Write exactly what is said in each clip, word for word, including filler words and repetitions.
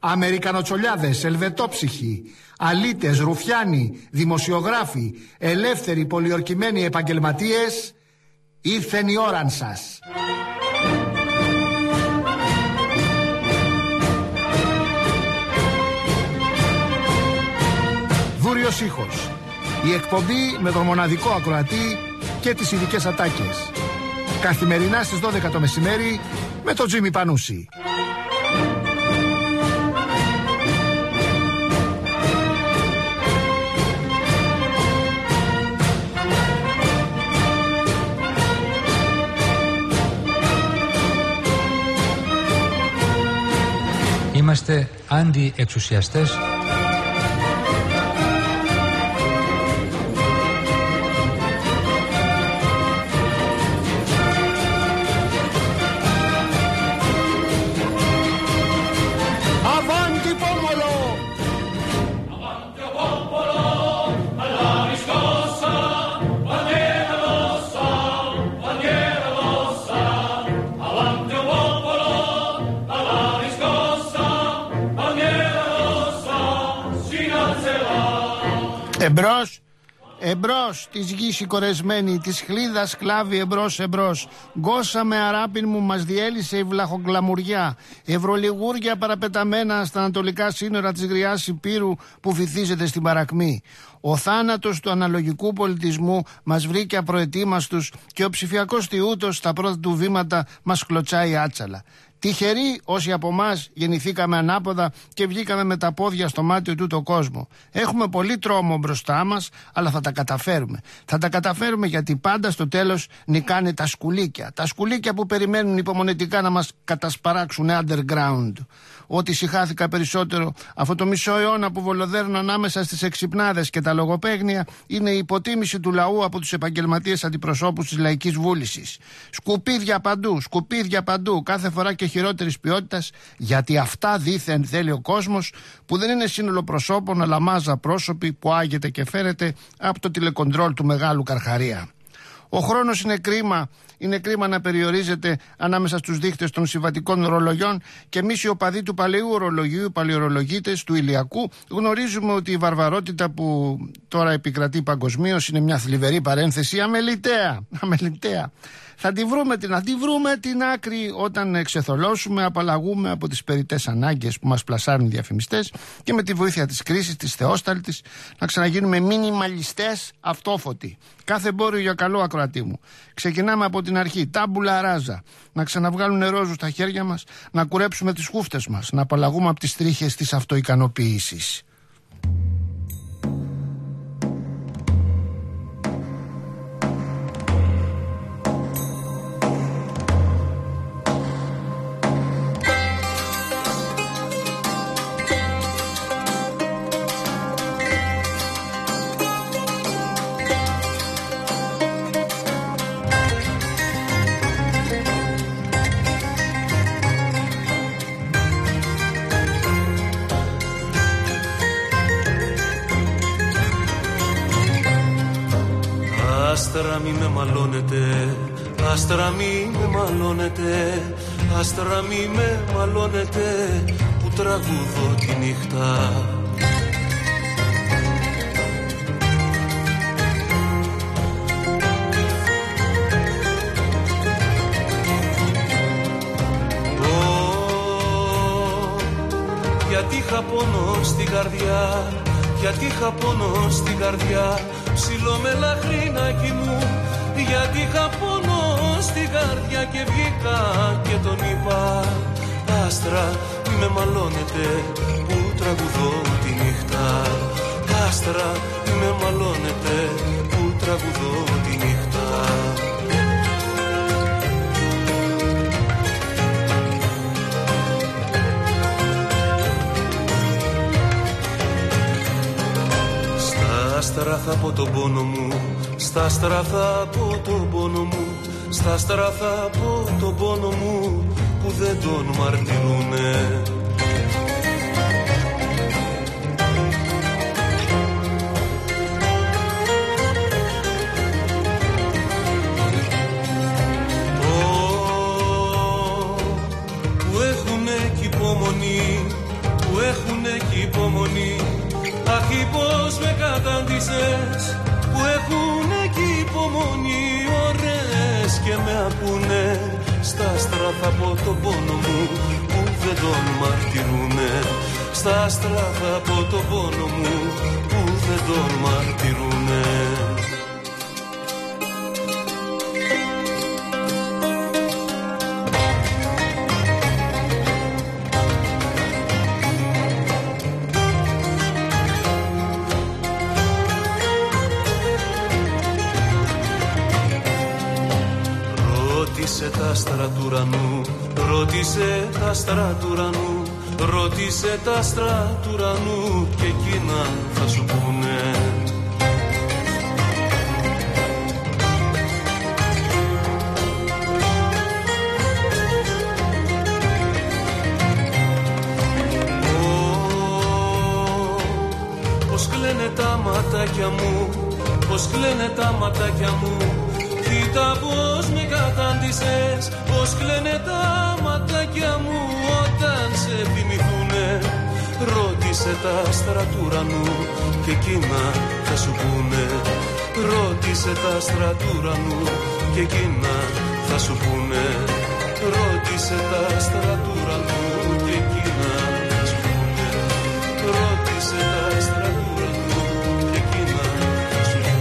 Αμερικανοτσολιάδες, ελβετόψυχοι, αλήτες, ρουφιάνοι, δημοσιογράφοι, ελεύθεροι, πολιορκημένοι επαγγελματίες, ήρθεν η ώραν σας. Βούριος ήχος. Η εκπομπή με τον μοναδικό ακροατή και τις ειδικές ατάκες. Καθημερινά στις δώδεκα το μεσημέρι με τον Τζίμι Πανούση. Είμαστε αντι-εξουσιαστές. Εμπρός, εμπρός, της γης η κορεσμένη, της χλίδας σκλάβη, εμπρός, εμπρός. Γκώσα με αράπιν μου μας διέλυσε η βλαχογκλαμουριά. Ευρωλιγούρια παραπεταμένα στα ανατολικά σύνορα της γριάς Υπήρου που βυθίζεται στην παρακμή. Ο θάνατος του αναλογικού πολιτισμού μας βρήκε απροετοίμαστους και ο ψηφιακός τιούτος στα πρώτα του βήματα μας κλωτσάει άτσαλα. Τυχεροί όσοι από εμάς γεννηθήκαμε ανάποδα και βγήκαμε με τα πόδια στο μάτι του το κόσμο. Έχουμε πολύ τρόμο μπροστά μας, αλλά θα τα καταφέρουμε. Θα τα καταφέρουμε γιατί πάντα στο τέλος νικάνε τα σκουλίκια. Τα σκουλίκια που περιμένουν υπομονετικά να μας κατασπαράξουν underground. Ό,τι συχάθηκα περισσότερο αυτό το μισό αιώνα που βολοδέρνω ανάμεσα στις εξυπνάδες και τα λογοπαίγνια είναι η υποτίμηση του λαού από τους επαγγελματίες αντιπροσώπους της λαϊκής βούλησης. Σκουπίδια παντού, σκουπίδια παντού, κάθε φορά και χειρότερης ποιότητας, γιατί αυτά δήθεν θέλει ο κόσμος, που δεν είναι σύνολο προσώπων αλλά μάζα πρόσωποι που άγεται και φέρεται από το τηλεκοντρόλ του μεγάλου Καρχαρία. Ο χρόνος είναι κρίμα, είναι κρίμα να περιορίζεται ανάμεσα στους δείχτες των συμβατικών ορολογιών και εμείς οι οπαδοί του παλαιού ορολογίου, οι παλαιορολογίτες του ηλιακού, γνωρίζουμε ότι η βαρβαρότητα που τώρα επικρατεί παγκοσμίως είναι μια θλιβερή παρένθεση αμεληταία, αμεληταία. Θα τη βρούμε, να τη βρούμε την άκρη όταν εξεθολώσουμε, απαλλαγούμε από τις περιττές ανάγκες που μας πλασάρουν οι διαφημιστές και με τη βοήθεια της κρίσης, της θεόσταλτης, να ξαναγίνουμε μινιμαλιστές αυτόφωτοι. Κάθε εμπόριο για καλό, ακροατή μου. Ξεκινάμε από την αρχή, τάμπουλα ράζα. Να ξαναβγάλουν νερόζου στα χέρια μας, να κουρέψουμε τις χούφτες μας, να απαλλαγούμε από τις τρίχες της αυτοικανοποίησης. Άστρα μη με μαλώνετε, άστρα μη με μαλώνετε, άστρα μη με μαλώνετε, που τραγουδώ τη νύχτα. Oh, γιατί είχα πόνο στην καρδιά, γιατί είχα πόνο στην καρδιά, ψηλό με λαχρινάκι μου, γιατί είχα πόνο στην καρδιά και βγήκα και τον είπα. Άστρα μη με μαλώνετε, που τραγουδώ τη νύχτα. Άστρα μη με μαλώνετε, που τραγουδώ τη νύχτα. Στα άστρα θα πω τον πόνο μου, στα άστρα θα πω τον πόνο μου, στα άστρα θα πω τον πόνο μου, που δεν τον μαρτυρούνε. Που έχουνε κι υπομονή, που κατάντησες που έχουν εκεί υπομονή ώρες και με ακούνε. Στα άστρα θα πω τον πόνο μου που δεν τον μαρτυρούνε. Στα άστρα θα πω τον πόνο μου που δεν τον μαρτυρούνε. Ρώτησε τα άστρα του ουρανού, ρώτησε τα άστρα του ουρανού, ρώτησε τα άστρα του ουρανού και εκείνα θα σου πούνε. Πως κλαίνε τα ματάκια μου, πως κλαίνε τα ματάκια μου. Κοίτα πως με κατάντησες, πως κλαίνε τα ματάκια μου όταν σε θυμηθούνε. Ρώτησε τα άστρα του ουρανού και εκείνα θα σου πούνε. Ρώτησε τα άστρα του ουρανού και εκείνα θα σου πούνε. Ρώτησε τα άστρα του ουρανού και εκείνα θα σου πούνε. Ρώτησε τα άστρα του ουρανού και εκείνα θα σου πούνε.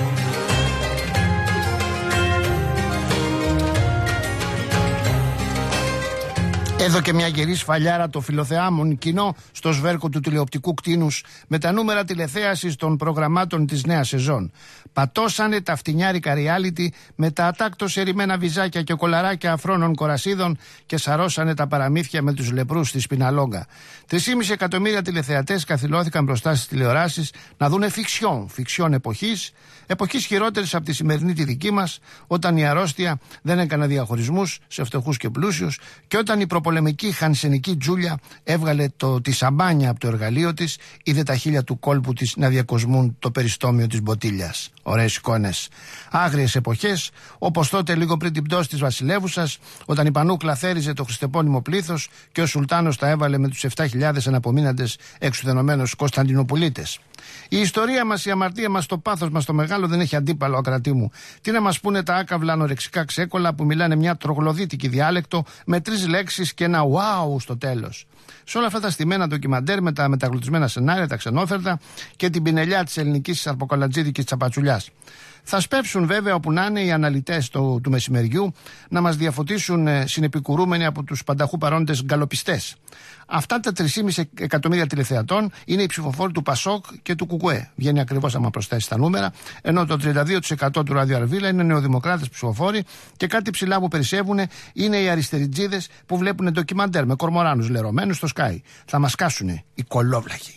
Εδώ και μια γερή σφαλιάρα το φιλοθεάμον κοινό στο σβέρκο του τηλεοπτικού κτίνους με τα νούμερα τηλεθέασης των προγραμμάτων της νέας σεζόν. Πατώσανε τα φτηνιάρικα reality με τα ατάκτως ερημένα βυζάκια και κολαράκια αφρόνων κορασίδων και σαρώσανε τα παραμύθια με τους λεπρούς στη Σπιναλόγκα. Τρεισήμισι εκατομμύρια τηλεθεατές καθυλώθηκαν μπροστά στις τηλεοράσεις να δούνε φιξιόν, φιξιόν εποχής, εποχής χειρότερης από τη σημερινή τη δική μας, όταν η αρρώστια δεν έκανε διαχωρισμούς σε φτωχούς και πλούσιους και όταν η προπολεμική χανσενική Τζούλια έβγαλε το, τη σαμπάνια από το εργαλείο της, είδε τα χείλια του κόλπου της να διακοσμούν το περιστόμιο της μποτίλιας. Ωραίες εικόνες. Άγριες εποχές, όπως τότε λίγο πριν την πτώση της βασιλεύουσας, όταν η Πανούκλα θέριζε το χριστεπώνυμο πλήθος και ο Σουλτάνος τα έβαλε με τους επτά χιλιάδες αναπομείναντες εξουδενωμένους Κωνσταντινοπολίτες. Η ιστορία μας, η αμαρτία μας, το πάθος μας, το μεγάλο δεν έχει αντίπαλο, ακρατή μου. Τι να μας πούνε τα άκαυλα ανορεξικά ξέκολα που μιλάνε μια τρογλωδίτικη διάλεκτο με τρεις λέξεις και ένα wow στο τέλος. Σε όλα αυτά τα στημένα ντοκιμαντέρ με τα μεταγλωτισμένα σενάρια, τα ξενόφερτα και την πινελιά της ελληνικής αρποκολατζίδικης τσαπατσουλιάς. Θα σπεύσουν βέβαια όπου να είναι οι αναλυτές του, του μεσημεριού να μας διαφωτίσουν ε, συνεπικουρούμενοι από τους πανταχού παρόντες γκαλοπιστές. Αυτά τα τρεισήμισι εκατομμύρια τηλεθεατών είναι οι ψηφοφόροι του Πασόκ και του Κουκουέ. Βγαίνει ακριβώς άμα προσθέσει τα νούμερα, ενώ το τριάντα δύο τοις εκατό του Ράδιο Αρβίλα είναι νεοδημοκράτες ψηφοφόροι και κάτι ψηλά που περισσεύουν είναι οι αριστεριτζίδες που βλέπουν ντοκιμαντέρ με κορμοράνους λερωμένους στο Sky. Θα μας κάσουνε οι κολόβλαχοι.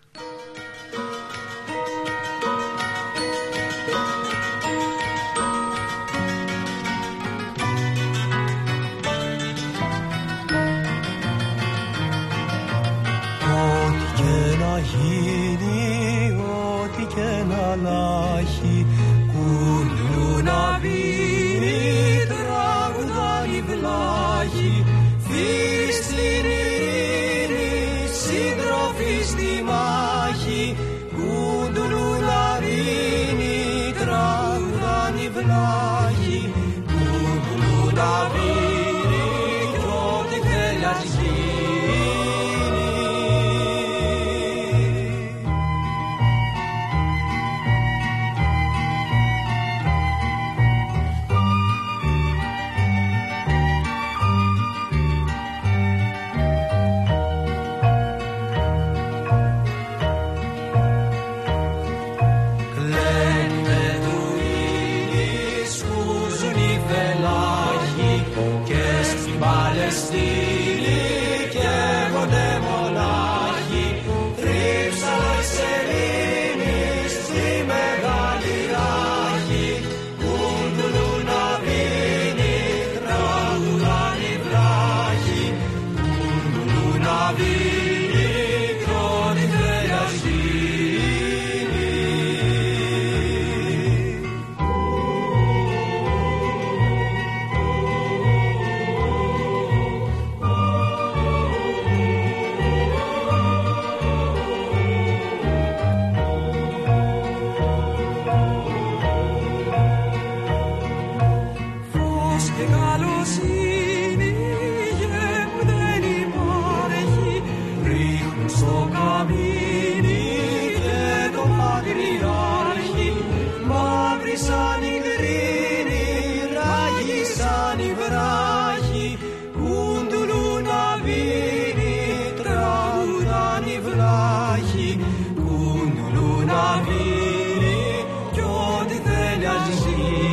Γίνει ό,τι και να λάχει, κουλού να βίνει, τραγουδάει βλάχη, φίλοι στην ειρήνη, σύντροφοι στη μάχη, κουλού να βίνει, τραγουδάει βλάχη, κουλού να βίνει, κι ό,τι θέλει ας γίνει. μείνει και το πατριάρχη, μαύρη σαν η γκρίνη, ράγει σαν η βράχη, κουντουλού να βίνει, τραγουδάν η βλάχη, κουντουλού να βίνει κι ό,τι θέλει ας γίνει.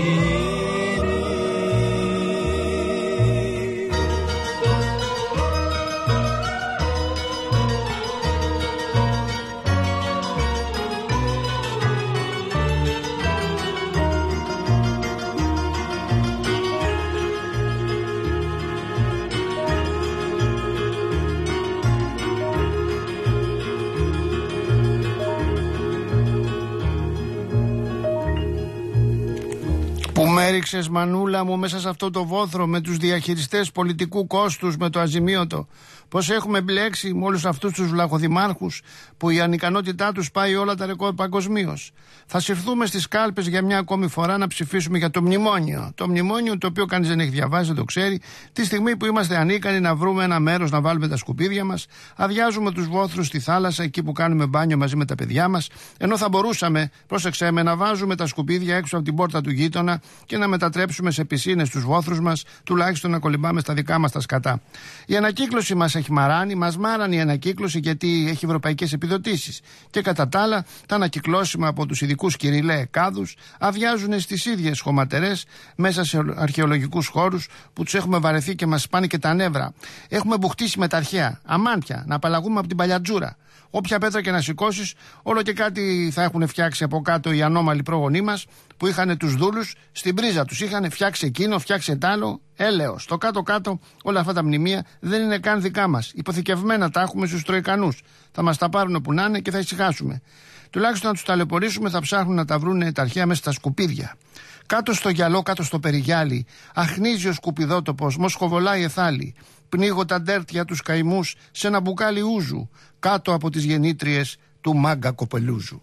Που με έριξες, μανούλα μου, μέσα σε αυτό το βόθρο με τους διαχειριστές πολιτικού κόστους, με το αζημίωτο. Πώς έχουμε μπλέξει με όλους αυτούς τους βλαχοδημάρχους που η ανικανότητά τους πάει όλα τα ρεκόρ παγκοσμίως. Θα συρθούμε στις κάλπες για μια ακόμη φορά να ψηφίσουμε για το μνημόνιο. Το μνημόνιο το οποίο κανείς δεν έχει διαβάσει, δεν το ξέρει. Τη στιγμή που είμαστε ανίκανοι να βρούμε ένα μέρος να βάλουμε τα σκουπίδια μας, αδειάζουμε τους βόθρους στη θάλασσα, εκεί που κάνουμε μπάνιο μαζί με τα παιδιά μας, ενώ θα μπορούσαμε, πρόσεξέ με, να βάζουμε τα σκουπίδια έξω από την πόρτα του γείτονα και να μετατρέψουμε σε πισίνες τους βόθρους μας, τουλάχιστον να κολυμπάμε στα δικά μας τα σκατά. Η ανακύκλωση μας έχει μαράνει, μας μάρανε η ανακύκλωση γιατί έχει ευρωπαϊκές επιδοτήσεις. Και κατά τα άλλα, τα ανακυκλώσιμα από τους ειδικούς κυριλέ κάδους αδειάζουν στις ίδιες χωματερές μέσα σε αρχαιολογικούς χώρους που τους έχουμε βαρεθεί και μας σπάνε και τα νεύρα. Έχουμε μπουχτίσει με τα αρχαία, αμάντια, να απαλλαγούμε από την παλιατζούρα. Όποια πέτρα και να σηκώσεις, όλο και κάτι θα έχουν φτιάξει από κάτω οι ανώμαλοι πρόγονοί μας που είχαν τους δούλους στην πρίζα τους. Είχαν φτιάξει εκείνο, φτιάξει τ' άλλο, έλεος. Στο κάτω-κάτω όλα αυτά τα μνημεία δεν είναι καν δικά μας. Υποθηκευμένα τα έχουμε στους Τροικανούς. Θα μας τα πάρουν όπου να είναι και θα ησυχάσουμε. Τουλάχιστον να τους ταλαιπωρήσουμε, θα ψάχνουν να τα βρούνε τα αρχαία μέσα στα σκουπίδια. Κάτω στο γυαλό, κάτω στο περιγιάλι, αχνίζει ο σκουπιδότοπος, μοσχοβολάει εθάλη. Πνίγω τα ντέρτια τους καημούς σε ένα μπουκάλι ούζου, κάτω από τις γεννήτριες του Μάγκα Κοπελούζου.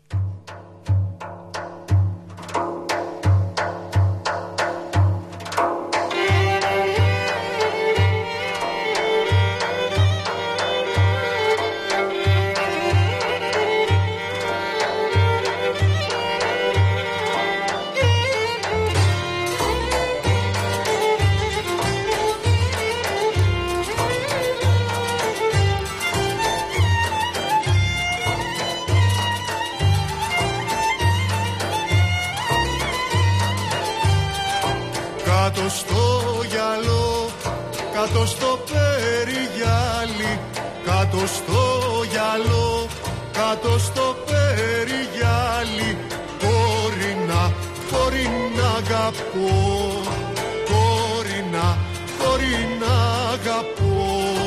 Κάτω στο γυαλό, κάτω στο περιγιάλι, κάτω στο γυαλό, κάτω στο περιγιάλι, κορίνα, κορίνα αγαπώ, κορίνα, κορίνα αγαπώ.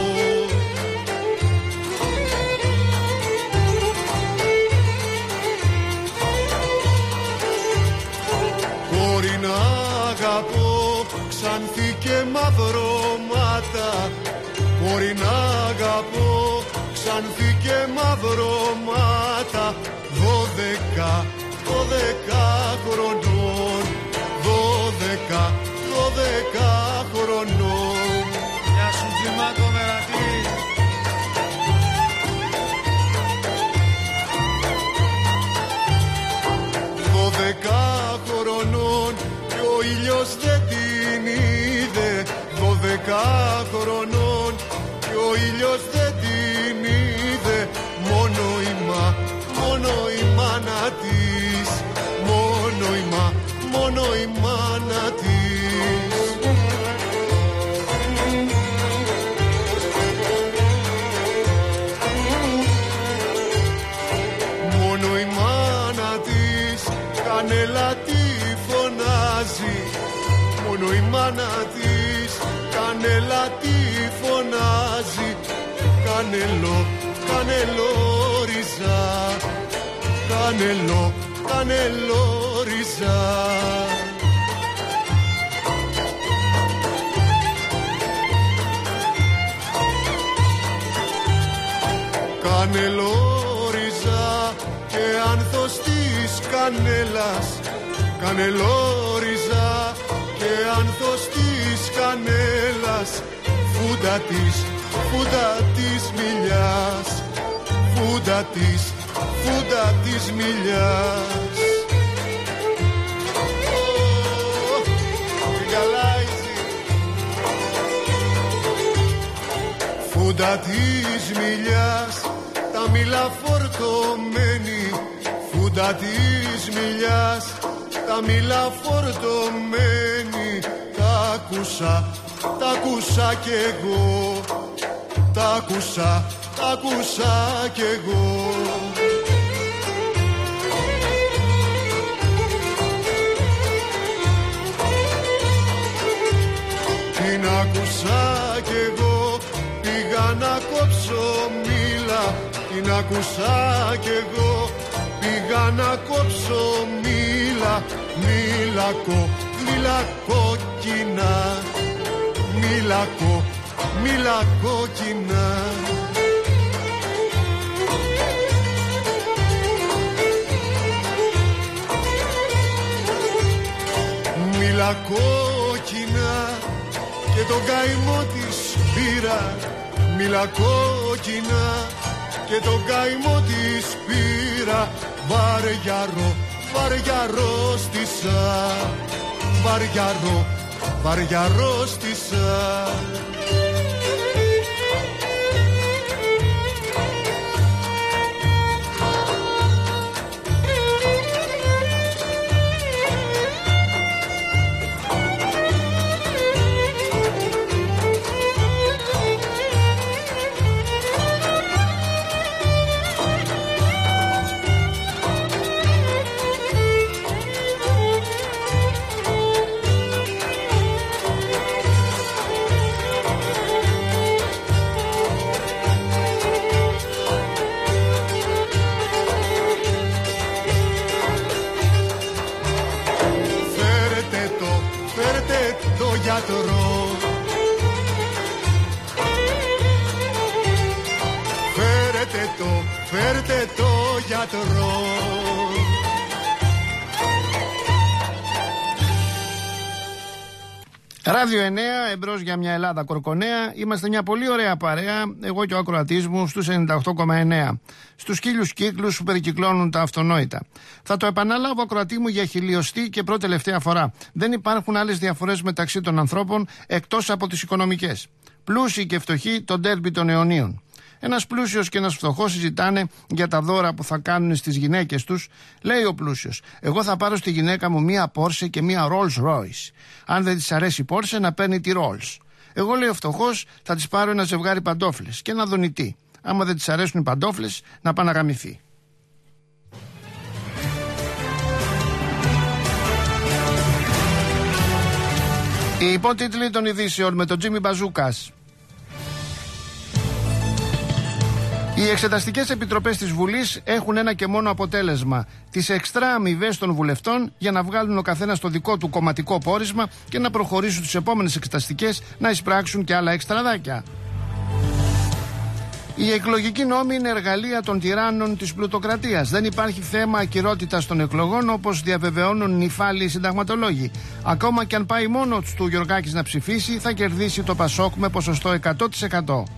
Κορίνα αγαπώ, ξανθή και μαυρώματα, κορίνα αγαπώ, ξανθή και μαυρώματα, δώδεκα, δώδεκα χρονών, δώδεκα, δώδεκα χρονών. Γεια σου Τζιμάκο Μερατή. Δώδεκα χρονών και ο ήλιος δεν την είδε, δώδεκα χρονών και ο ήλιος δεν την είδε, μόνο η μα, μόνο η μάνα της, μόνο η μα, μόνο η μάνα της. Μόνο η μάνα της κανέλα τη φωνάζει, μόνο η μάνα της κανέλα τη φωνάζει, κανελό, κανελό ριζά, κανελό, κανελό ριζά. Κανελό ριζά και άνθος της κανέλας, κανελόριζα και άνθος της κανέλας, φούντα της, φούντα της μιλιάς, φούντα φούντα της, φούντα της μιλιάς. Φούντα της μιλιάς, τα μήλα φορτωμένη. Φούντα της μιλιάς, τα μήλα φορτωμένη. Τα άκουσα, τα άκουσα κι εγώ. Τα άκουσα, τα άκουσα κι εγώ. Την άκουσα κι εγώ, πήγα να κόψω μήλα. Την άκουσα κι εγώ, πήγα να κόψω μήλα. Μήλα κο, μήλα κόκκινα. Μήλα κο, μήλα κόκκινα. Μήλα κόκκινα και τον καημό της πήρα. Μήλα κόκκινα και τον καημό της πήρα. Βαριαρό, βαριαρό στήσα. Βαριαρό, βαριαρό στήσα. Φέρετε το, φέρτε το γιατρό. Ράδιο εννέα, εμπρός για μια Ελλάδα κορκονέα. Είμαστε μια πολύ ωραία παρέα, εγώ και ο ακροατής μου, στους ενενήντα οκτώ κόμμα εννέα. Στους χίλιους κύκλους που περικυκλώνουν τα αυτονόητα. Θα το επαναλάβω, ακροατή μου, για χιλιοστή και πρώτη τελευταία φορά. Δεν υπάρχουν άλλες διαφορές μεταξύ των ανθρώπων εκτός από τις οικονομικές. Πλούσιοι και φτωχοί, το ντέρμπι των αιωνίων. Ένας πλούσιος και ένας φτωχός συζητάνε για τα δώρα που θα κάνουν στις γυναίκες τους. Λέει ο πλούσιος: εγώ θα πάρω στη γυναίκα μου μία Porsche και μία Rolls Royce. Αν δεν της αρέσει η Porsche, να παίρνει τη Rolls. Εγώ, λέει ο φτωχός, θα της πάρω ένα ζευγάρι παντόφλες και ένα δονητή. Άμα δεν της αρέσουν οι παντόφλες, να πάει να γαμηθεί. Οι υπότιτλοι των ειδήσεων με τον Τζίμι Μπαζούκας. Οι εξεταστικές επιτροπές της Βουλής έχουν ένα και μόνο αποτέλεσμα: τις εξτρά αμοιβές των βουλευτών για να βγάλουν ο καθένας το δικό του κομματικό πόρισμα και να προχωρήσουν τις επόμενες εξεταστικές να εισπράξουν και άλλα εξτραδάκια. Οι εκλογικοί νόμοι είναι εργαλεία των τυράννων της πλουτοκρατίας. Δεν υπάρχει θέμα ακυρότητας των εκλογών, όπως διαβεβαιώνουν νυφάλιοι συνταγματολόγοι. Ακόμα και αν πάει μόνο του Γιωργάκης να ψηφίσει, θα κερδίσει το Πασόκ με ποσοστό εκατό τοις εκατό.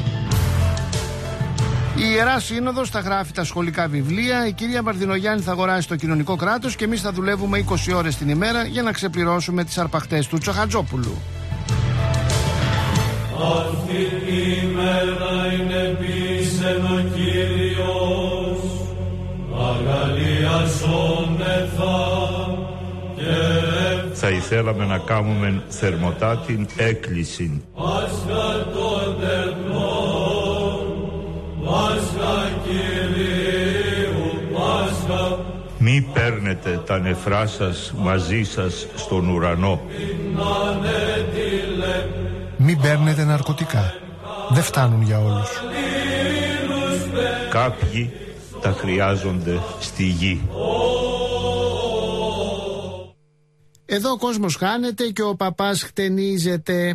Η Ιερά Σύνοδος θα γράφει τα σχολικά βιβλία, η κυρία Βαρδινογιάννη θα αγοράσει το κοινωνικό κράτος και εμείς θα δουλεύουμε είκοσι ώρες την ημέρα για να ξεπληρώσουμε τις αρπαχτές του Τσοχατζόπουλου. Αυτή η μέρα είναι πίσεν ο Κύριος, αγαλιασόμεθα και θα ήθελαμε να κάνουμε θερμοτά την έκκληση. Πάσχα των εθνών, Πάσχα Κυρίου, Πάσχα. Μη παίρνετε τα νεφρά σας μαζί σας στον ουρανό. Μην παίρνετε ναρκωτικά. Δεν φτάνουν για όλους. Κάποιοι τα χρειάζονται στη γη. Εδώ ο κόσμος χάνεται και ο παπάς χτενίζεται.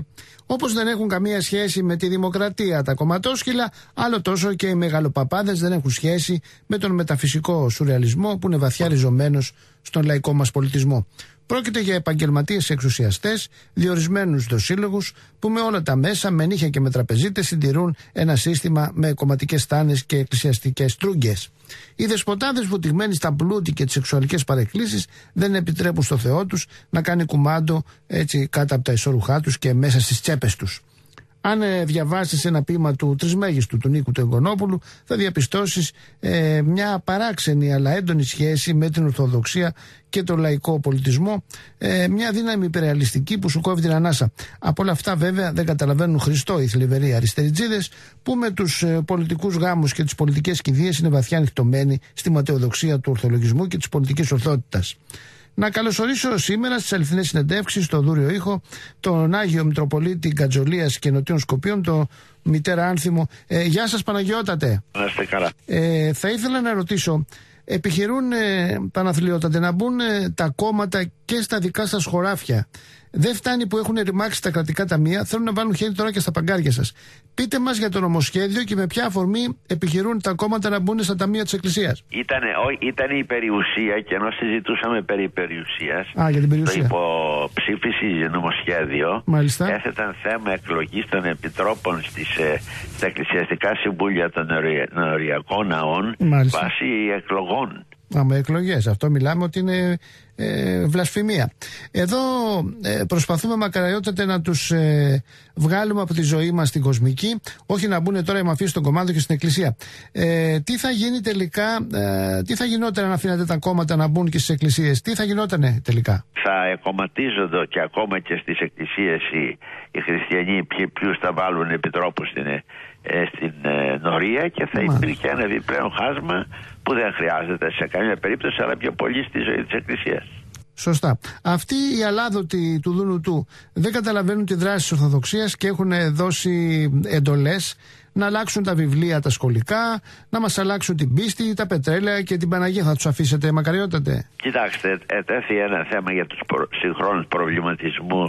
Όπως δεν έχουν καμία σχέση με τη δημοκρατία τα κομματόσκυλα, άλλο τόσο και οι μεγαλοπαπάδες δεν έχουν σχέση με τον μεταφυσικό σουρεαλισμό που είναι βαθιά ριζωμένος στον λαϊκό μας πολιτισμό. Πρόκειται για επαγγελματίες εξουσιαστές, διορισμένους δοσύλλογους, που με όλα τα μέσα, με νύχια και με τραπεζίτες, συντηρούν ένα σύστημα με κομματικές τάνες και εκκλησιαστικές τρούγκες. Οι δεσποτάδες βουτυγμένοι στα πλούτη και τις σεξουαλικές παρεκκλήσεις δεν επιτρέπουν στο Θεό τους να κάνει κουμάντο έτσι κάτω από τα ισόρουχά τους και μέσα στις τσέπες τους. Αν ε, διαβάσεις ένα ποίημα του Τρισμέγιστου του Νίκου του Εγκονόπουλου, θα διαπιστώσεις ε, μια παράξενη αλλά έντονη σχέση με την Ορθοδοξία και τον λαϊκό πολιτισμό, ε, μια δύναμη υπερεαλιστική που σου κόβει την ανάσα. Από όλα αυτά βέβαια δεν καταλαβαίνουν Χριστό οι θλιβεροί αριστεριτζίδες, που με τους ε, πολιτικούς γάμους και τις πολιτικές κηδείες είναι βαθιά ανοιχτωμένοι στη ματαιοδοξία του ορθολογισμού και της πολιτικής ορθότητας. Να καλωσορίσω σήμερα στις αληθινές συνεντεύξεις στο Δούριο Ήχο τον Άγιο Μητροπολίτη Γκατζολίας και Νοτιών Σκοπίων, τον μητέρα Άνθιμο. Ε, γεια σας Παναγιώτατε. Να είστε καλά. Ε, θα ήθελα να ρωτήσω, επιχειρούν ε, Παναθλιώτατε να μπουν ε, τα κόμματα και στα δικά σας χωράφια. Δεν φτάνει που έχουν ρημάξει τα κρατικά ταμεία, θέλουν να βάλουν χέρι τώρα και στα παγκάρια σας. Πείτε μας για το νομοσχέδιο και με ποια αφορμή επιχειρούν τα κόμματα να μπουν στα ταμεία της Εκκλησίας. Ήτανε, ό, ήταν η περιουσία, και ενώ συζητούσαμε περί περιουσίας, Α, για την περιουσία. Το υποψήφιση νομοσχέδιο, μάλιστα, έθεταν θέμα εκλογής των επιτρόπων στις, ε, στα εκκλησιαστικά συμβούλια των νεοριακών ναών, μάλιστα, βάσει εκλογών. Α, με εκλογές. Αυτό μιλάμε ότι είναι ε, βλασφημία. Εδώ ε, προσπαθούμε μακαριότατε να τους ε, βγάλουμε από τη ζωή μας την κοσμική, όχι να μπουν τώρα οι μαφίες στον κομμάτι και στην εκκλησία. Ε, τι θα γίνει τελικά, ε, τι θα γινόταν αν αφήνατε τα κόμματα να μπουν και στις εκκλησίες, τι θα γινότανε τελικά? Θα εκομματίζονται και ακόμα και στις εκκλησίες οι, οι χριστιανοί, ποιους θα βάλουν επιτρόπους στην, ε, στην ε, νορία, και θα υπήρχε ένα επιπλέον χάσμα που δεν χρειάζεται σε καμία περίπτωση, αλλά πιο πολύ στη ζωή της Εκκλησίας. Σωστά. Αυτοί οι αλάδοτοι του Δούνου του δεν καταλαβαίνουν τη δράση της Ορθοδοξίας και έχουν δώσει εντολές να αλλάξουν τα βιβλία τα σχολικά, να μας αλλάξουν την πίστη, τα πετρέλαια και την Παναγία. Θα τους αφήσετε μακαριότατε? Κοιτάξτε, ετέθη ένα θέμα για τους προ... συγχρόνους προβληματισμούς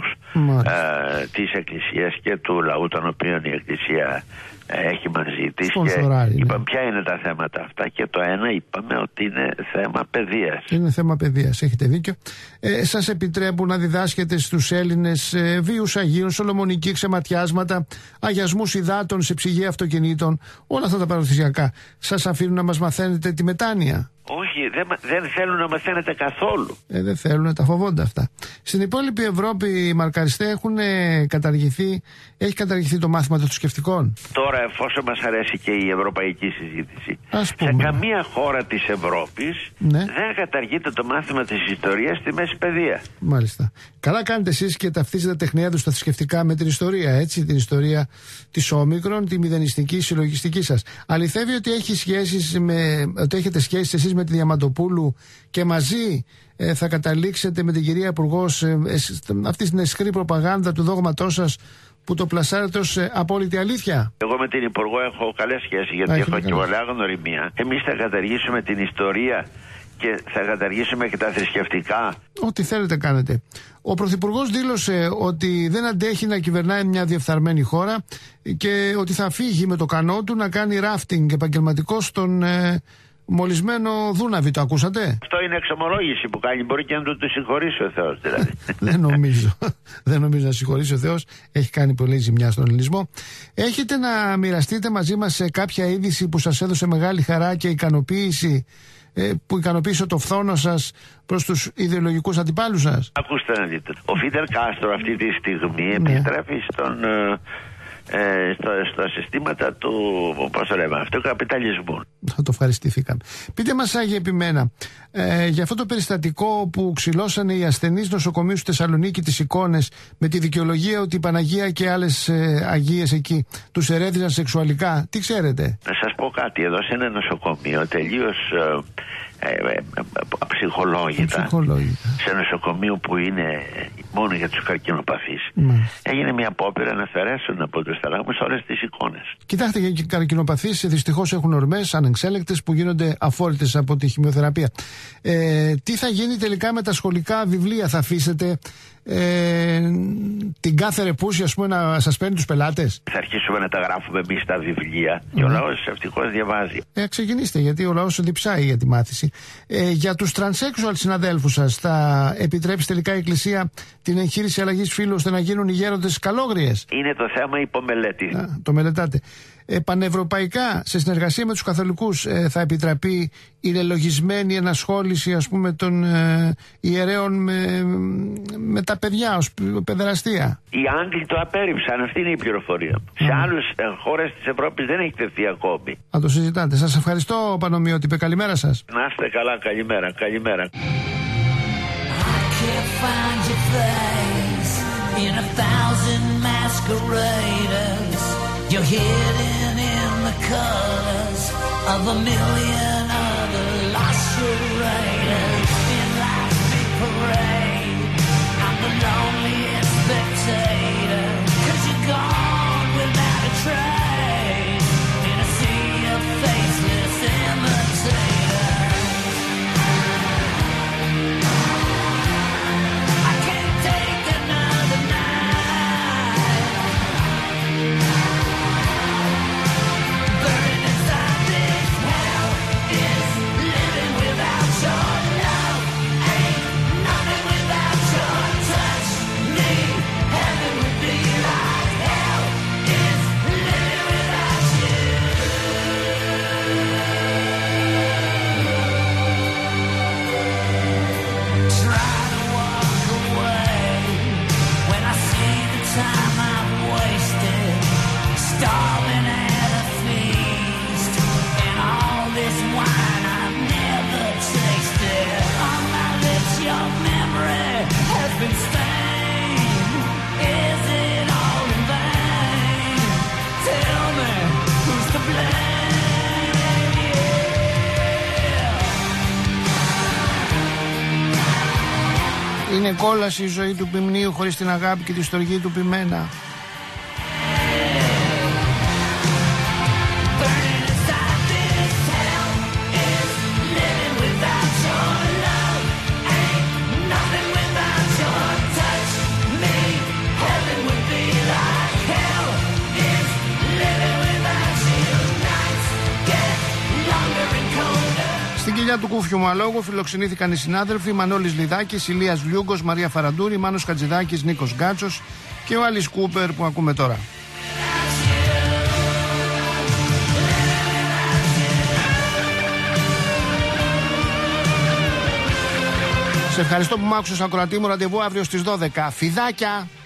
ε, της Εκκλησίας και του λαού, τον οποίων η Εκκλησία έχει μαζί της, και είπαμε ποια είναι τα θέματα αυτά, και το ένα είπαμε ότι είναι θέμα παιδείας. Είναι θέμα παιδείας, έχετε δίκιο. Ε, σας επιτρέπουν να διδάσκετε στους Έλληνες ε, βίους Αγίων, σολομονική, ξεματιάσματα, αγιασμούς υδάτων σε ψυγεία αυτοκινήτων, όλα αυτά τα παραδοσιακά. Σας αφήνουν να μας μαθαίνετε τη μετάνοια? Όχι, δεν, δεν θέλουν να μαθαίνετε καθόλου. Ε, δεν θέλουν, τα φοβόνται αυτά. Στην υπόλοιπη Ευρώπη οι μαρκαριστές έχουν ε, καταργηθεί, έχει καταργηθεί το μάθημα των θρησκευτικών. Τώρα, εφόσον μας αρέσει και η ευρωπαϊκή συζήτηση, ας πούμε, σε καμία χώρα της Ευρώπης, ναι, δεν καταργείται το μάθημα της ιστορίας στη μέση παιδεία. Μάλιστα. Καλά κάνετε εσείς και ταυτίζετε τα τεχνία του στα θρησκευτικά με την ιστορία, έτσι, την ιστορία της Όμικρον, τη μηδενιστική συλλογιστική σας. Αληθεύει ότι, έχει σχέσεις με, ότι έχετε σχέσεις εσείς με τη Διαμαντοπούλου και μαζί ε, θα καταλήξετε με την κυρία Υπουργός ε, ε, αυτή στην αισχρή προπαγάνδα του δόγματός σας που το πλασάρετε ως ε, απόλυτη αλήθεια? Εγώ με την Υπουργό έχω καλές σχέσεις, γιατί Α, έχω και πολλά γνωριμία. Εμείς θα καταργήσουμε την ιστορία και θα καταργήσουμε και τα θρησκευτικά. Ό,τι θέλετε κάνετε. Ο Πρωθυπουργός δήλωσε ότι δεν αντέχει να κυβερνάει μια διεφθαρμένη χώρα και ότι θα φύγει με το κανό του να κάνει ράφτινγκ επαγγελματικό στον ε, μολυσμένο Δούναβη. Το ακούσατε? Αυτό είναι εξομολόγηση που κάνει. Μπορεί και να του το συγχωρήσει ο Θεός, δηλαδή. Δεν νομίζω. Δεν νομίζω να συγχωρήσει ο Θεός. Έχει κάνει πολύ ζημιά στον ελληνισμό. Έχετε να μοιραστείτε μαζί μας σε κάποια είδηση που σας έδωσε μεγάλη χαρά και ικανοποίηση, που ικανοποίησε το φθόνο σας προς τους ιδεολογικούς αντιπάλους σας? Ακούστε να δείτε. Ο Φίντελ Κάστρο αυτή τη στιγμή, ναι, επιστρέφει στον, ε, στο, στα συστήματα του, πώς το λέμε, αυτοκαπιταλισμού. Θα το ευχαριστήθηκαν. Πείτε μας, Άγιε Επιμένα, ε, για αυτό το περιστατικό που ξυλώσανε οι ασθενείς νοσοκομείου στη Θεσσαλονίκη τις εικόνες με τη δικαιολογία ότι η Παναγία και άλλες ε, αγίες εκεί τους ερέδιναν σεξουαλικά. Τι ξέρετε? Να σας πω κάτι. Εδώ σε ένα νοσοκομείο τελείως ε, ε, ε, ψυχολόγητα, ψυχολόγητα, σε νοσοκομείο που είναι μόνο για τους καρκινοπαθείς, mm. έγινε μια απόπειρα να αφαιρέσουν από τους θαλάμους όλες τις εικόνες. Κοιτάξτε, οι καρκινοπαθείς δυστυχώς έχουν ορμές ανεξέλεγκτες που γίνονται αφόρητες από τη χημειοθεραπεία. Ε, τι θα γίνει τελικά με τα σχολικά βιβλία? Θα αφήσετε ε, την κάθε ρεπούση, ας πούμε, να σας παίρνει τους πελάτες. Θα αρχίσουμε να τα γράφουμε εμείς στα βιβλία και mm. ο λαός ευτυχώς διαβάζει. Ε, ξεκινήστε, γιατί ο λαός διψάει για τη μάθηση. Ε, για τους τρανσέξουαλ συναδέλφους σας, θα επιτρέψει τελικά η Εκκλησία την εγχείρηση αλλαγής φύλου ώστε να γίνουν οι γέροντες καλόγριες? Είναι το θέμα υπομελέτη. Α, το μελετάτε. Ε, πανευρωπαϊκά, σε συνεργασία με τους καθολικούς, ε, θα επιτραπεί η λελογισμένη ενασχόληση, ας πούμε, των ε, ιερέων με, με τα παιδιά ως παιδεραστία? Οι Άγγλοι το απέρριψαν, αυτή είναι η πληροφορία. Mm. Σε άλλες ε, χώρες της Ευρώπης δεν έχει τεθεί ακόμη. Θα το συζητάτε. Σας ευχαριστώ, Πανομοιότυπε. Καλημέρα σας. Να είστε καλά. Καλημέρα. Καλημέρα. You're hidden in the colors of a million other lost charades. In life's big parade, I'm the loneliest spectator, 'cause you're gone without a trace, in a sea of faceless imitators. I can't take another night. Είναι κόλαση η ζωή του ποιμνίου χωρίς την αγάπη και τη στοργή του ποιμένα. Του Κούφιου Μαλόγου φιλοξενήθηκαν οι συνάδελφοι Μανώλης Λιδάκης, Ηλίας Λιούγκος, Μαρία Φαραντούρη, Μάνος Χατζηδάκης, Νίκος Γκάτσος και ο Άλις Κούπερ που ακούμε τώρα. Σε ευχαριστώ που μ' άκουσες, ακροατή μου. Ραντεβού αύριο στις δώδεκα. Φιδάκια!